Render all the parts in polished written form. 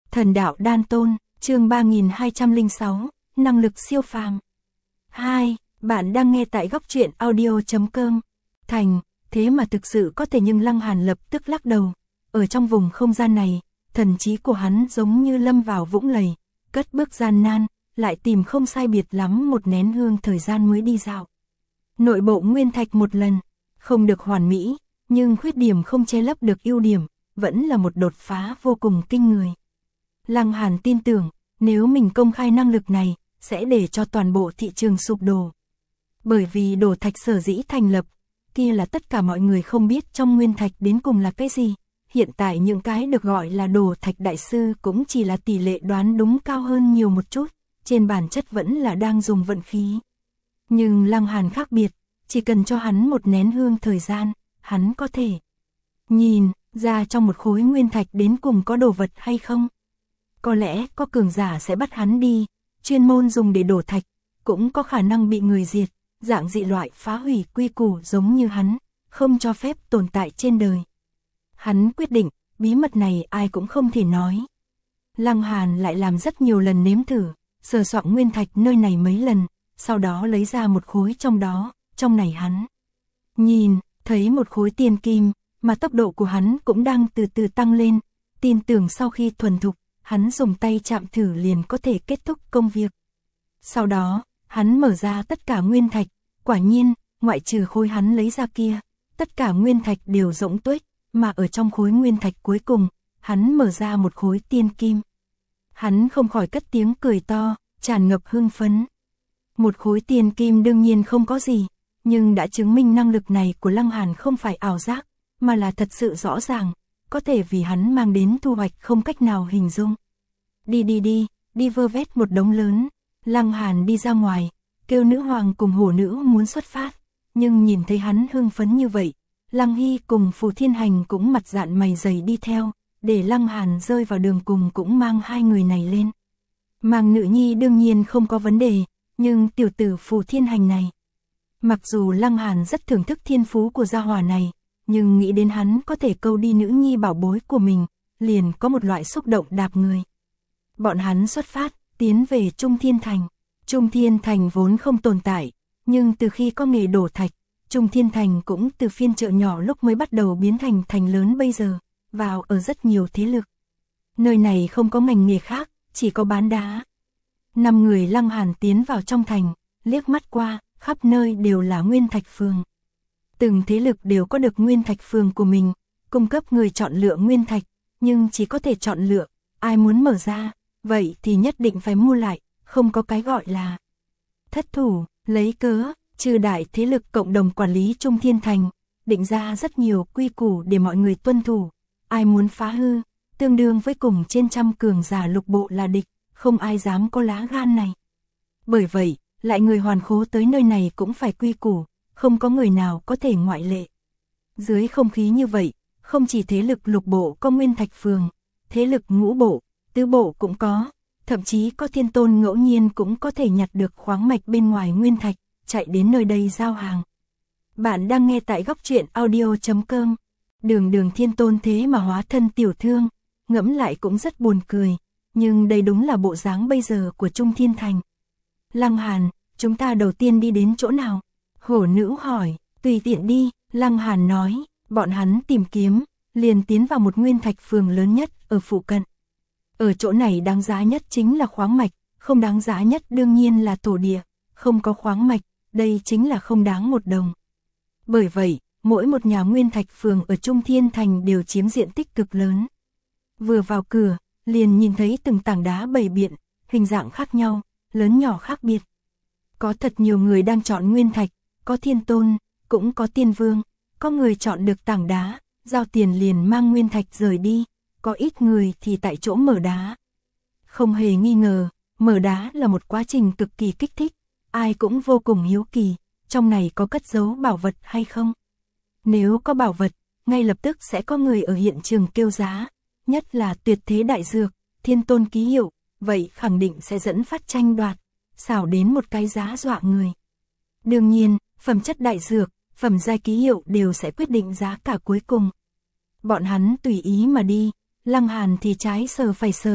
Thần đạo đan tôn, chương 3206, năng lực siêu phàm. 2. Bạn đang nghe tại góc truyện audio.com. Thành, thế mà thực sự có thể, nhưng Lăng Hàn lập tức lắc đầu. Ở trong vùng không gian này, thần trí của hắn giống như lâm vào vũng lầy, cất bước gian nan, lại tìm không sai biệt lắm một nén hương thời gian mới đi dạo. Nội bộ nguyên thạch một lần, không được hoàn mỹ, nhưng khuyết điểm không che lấp được ưu điểm, vẫn là một đột phá vô cùng kinh người. Lăng Hàn tin tưởng, nếu mình công khai năng lực này, sẽ để cho toàn bộ thị trường sụp đổ. Bởi vì đổ thạch sở dĩ thành lập, kia là tất cả mọi người không biết trong nguyên thạch đến cùng là cái gì. Hiện tại những cái được gọi là đổ thạch đại sư cũng chỉ là tỷ lệ đoán đúng cao hơn nhiều một chút, trên bản chất vẫn là đang dùng vận khí. Nhưng Lăng Hàn khác biệt, chỉ cần cho hắn một nén hương thời gian, hắn có thể nhìn ra trong một khối nguyên thạch đến cùng có đồ vật hay không. Có lẽ có cường giả sẽ bắt hắn đi, chuyên môn dùng để đổ thạch, cũng có khả năng bị người diệt, dạng dị loại phá hủy quy củ giống như hắn, không cho phép tồn tại trên đời. Hắn quyết định, bí mật này ai cũng không thể nói. Lăng Hàn lại làm rất nhiều lần nếm thử, sờ soạng nguyên thạch nơi này mấy lần, sau đó lấy ra một khối trong đó, trong này hắn nhìn, thấy một khối tiền kim, mà tốc độ của hắn cũng đang từ từ tăng lên, tin tưởng sau khi thuần thục, hắn dùng tay chạm thử liền có thể kết thúc công việc. Sau đó, hắn mở ra tất cả nguyên thạch, quả nhiên, ngoại trừ khối hắn lấy ra kia, tất cả nguyên thạch đều rỗng tuếch, mà ở trong khối nguyên thạch cuối cùng, hắn mở ra một khối tiên kim. Hắn không khỏi cất tiếng cười to, tràn ngập hưng phấn. Một khối tiền kim đương nhiên không có gì, nhưng đã chứng minh năng lực này của Lăng Hàn không phải ảo giác, mà là thật sự rõ ràng, có thể vì hắn mang đến thu hoạch không cách nào hình dung. Đi vơ vét một đống lớn. Lăng Hàn đi ra ngoài, kêu nữ hoàng cùng hổ nữ muốn xuất phát, nhưng nhìn thấy hắn hưng phấn như vậy, Lăng Hy cùng Phù Thiên Hành cũng mặt dạn mày dày đi theo, để Lăng Hàn rơi vào đường cùng cũng mang hai người này lên. Mang nữ nhi đương nhiên không có vấn đề, nhưng tiểu tử Phù Thiên Hành này, mặc dù Lăng Hàn rất thưởng thức thiên phú của gia hỏa này, nhưng nghĩ đến hắn có thể câu đi nữ nhi bảo bối của mình, liền có một loại xúc động đạp người. Bọn hắn xuất phát, tiến về Trung Thiên Thành. Trung Thiên Thành vốn không tồn tại, nhưng từ khi có nghề đổ thạch, Trung Thiên Thành cũng từ phiên chợ nhỏ lúc mới bắt đầu biến thành thành lớn bây giờ, vào ở rất nhiều thế lực. Nơi này không có ngành nghề khác, chỉ có bán đá. 5 người Lăng Hàn tiến vào trong thành, liếc mắt qua, khắp nơi đều là nguyên thạch phường. Từng thế lực đều có được nguyên thạch phường của mình, cung cấp người chọn lựa nguyên thạch, nhưng chỉ có thể chọn lựa, ai muốn mở ra, vậy thì nhất định phải mua lại, không có cái gọi là thất thủ, lấy cớ, trừ đại thế lực cộng đồng quản lý Trung Thiên Thành, định ra rất nhiều quy củ để mọi người tuân thủ, ai muốn phá hư, tương đương với cùng trên trăm cường giả lục bộ là địch, không ai dám có lá gan này. Bởi vậy, lại người hoàn khố tới nơi này cũng phải quy củ, không có người nào có thể ngoại lệ. Dưới không khí như vậy, không chỉ thế lực lục bộ có nguyên thạch phường, thế lực ngũ bộ, tứ bộ cũng có, thậm chí có thiên tôn ngẫu nhiên cũng có thể nhặt được khoáng mạch bên ngoài nguyên thạch, chạy đến nơi đây giao hàng. Bạn đang nghe tại góc truyện audio.com. Đường thiên tôn thế mà hóa thân tiểu thương, ngẫm lại cũng rất buồn cười, nhưng đây đúng là bộ dáng bây giờ của Trung Thiên Thành. Lăng Hàn, chúng ta đầu tiên đi đến chỗ nào? Hổ nữ hỏi, tùy tiện đi, Lăng Hàn nói, bọn hắn tìm kiếm, liền tiến vào một nguyên thạch phường lớn nhất ở phụ cận. Ở chỗ này đáng giá nhất chính là khoáng mạch, không đáng giá nhất đương nhiên là thổ địa, không có khoáng mạch, đây chính là không đáng một đồng. Bởi vậy, mỗi một nhà nguyên thạch phường ở Trung Thiên Thành đều chiếm diện tích cực lớn. Vừa vào cửa, liền nhìn thấy từng tảng đá bày biện, hình dạng khác nhau, lớn nhỏ khác biệt. Có thật nhiều người đang chọn nguyên thạch, có thiên tôn, cũng có tiên vương, có người chọn được tảng đá, giao tiền liền mang nguyên thạch rời đi, có ít người thì tại chỗ mở đá. Không hề nghi ngờ, mở đá là một quá trình cực kỳ kích thích, ai cũng vô cùng hiếu kỳ, trong này có cất giấu bảo vật hay không. Nếu có bảo vật, ngay lập tức sẽ có người ở hiện trường kêu giá, nhất là tuyệt thế đại dược, thiên tôn ký hiệu, vậy khẳng định sẽ dẫn phát tranh đoạt, xảo đến một cái giá dọa người. Đương nhiên, phẩm chất đại dược, phẩm giai ký hiệu đều sẽ quyết định giá cả cuối cùng. Bọn hắn tùy ý mà đi, Lăng Hàn thì trái sờ phải sờ,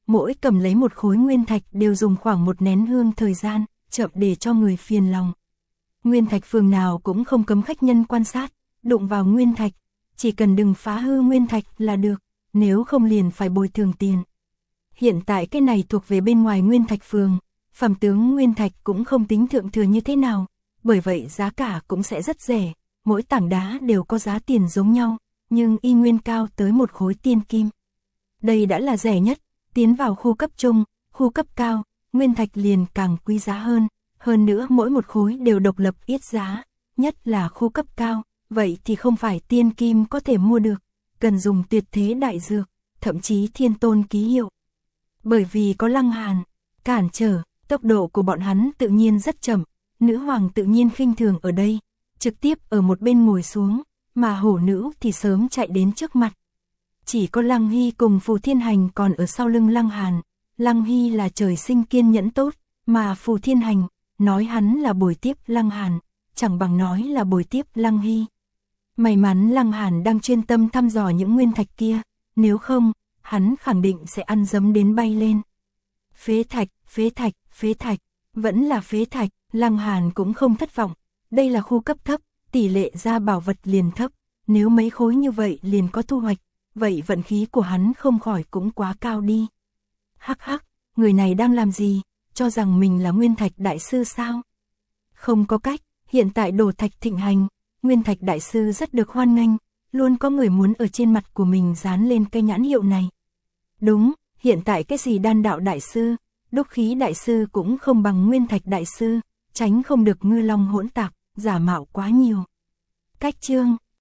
mỗi cầm lấy một khối nguyên thạch đều dùng khoảng một nén hương thời gian, chậm để cho người phiền lòng. Nguyên thạch phường nào cũng không cấm khách nhân quan sát, đụng vào nguyên thạch, chỉ cần đừng phá hư nguyên thạch là được, nếu không liền phải bồi thường tiền. Hiện tại cái này thuộc về bên ngoài nguyên thạch phường, phẩm tướng nguyên thạch cũng không tính thượng thừa như thế nào, bởi vậy giá cả cũng sẽ rất rẻ, mỗi tảng đá đều có giá tiền giống nhau, nhưng y nguyên cao tới một khối tiên kim. Đây đã là rẻ nhất, tiến vào khu cấp trung, khu cấp cao, nguyên thạch liền càng quý giá hơn nữa mỗi một khối đều độc lập yết giá, nhất là khu cấp cao, vậy thì không phải tiên kim có thể mua được, cần dùng tuyệt thế đại dược, thậm chí thiên tôn ký hiệu. Bởi vì có Lăng Hàn cản trở, tốc độ của bọn hắn tự nhiên rất chậm, nữ hoàng tự nhiên khinh thường ở đây, trực tiếp ở một bên ngồi xuống, mà hổ nữ thì sớm chạy đến trước mặt. Chỉ có Lăng Hy cùng Phù Thiên Hành còn ở sau lưng Lăng Hàn. Lăng Hy là trời sinh kiên nhẫn tốt, mà Phù Thiên Hành nói hắn là bồi tiếp Lăng Hàn, chẳng bằng nói là bồi tiếp Lăng Hy. May mắn Lăng Hàn đang chuyên tâm thăm dò những nguyên thạch kia, nếu không, hắn khẳng định sẽ ăn dấm đến bay lên. Phế thạch, phế thạch, phế thạch, vẫn là phế thạch, Lăng Hàn cũng không thất vọng. Đây là khu cấp thấp, tỷ lệ ra bảo vật liền thấp, nếu mấy khối như vậy liền có thu hoạch, vậy vận khí của hắn không khỏi cũng quá cao đi. Hắc hắc, người này đang làm gì, cho rằng mình là nguyên thạch đại sư sao? Không có cách, hiện tại đồ thạch thịnh hành, nguyên thạch đại sư rất được hoan nghênh, luôn có người muốn ở trên mặt của mình dán lên cây nhãn hiệu này. Đúng, hiện tại cái gì đan đạo đại sư, đúc khí đại sư cũng không bằng nguyên thạch đại sư, tránh không được ngư long hỗn tạp, giả mạo quá nhiều. Cách chương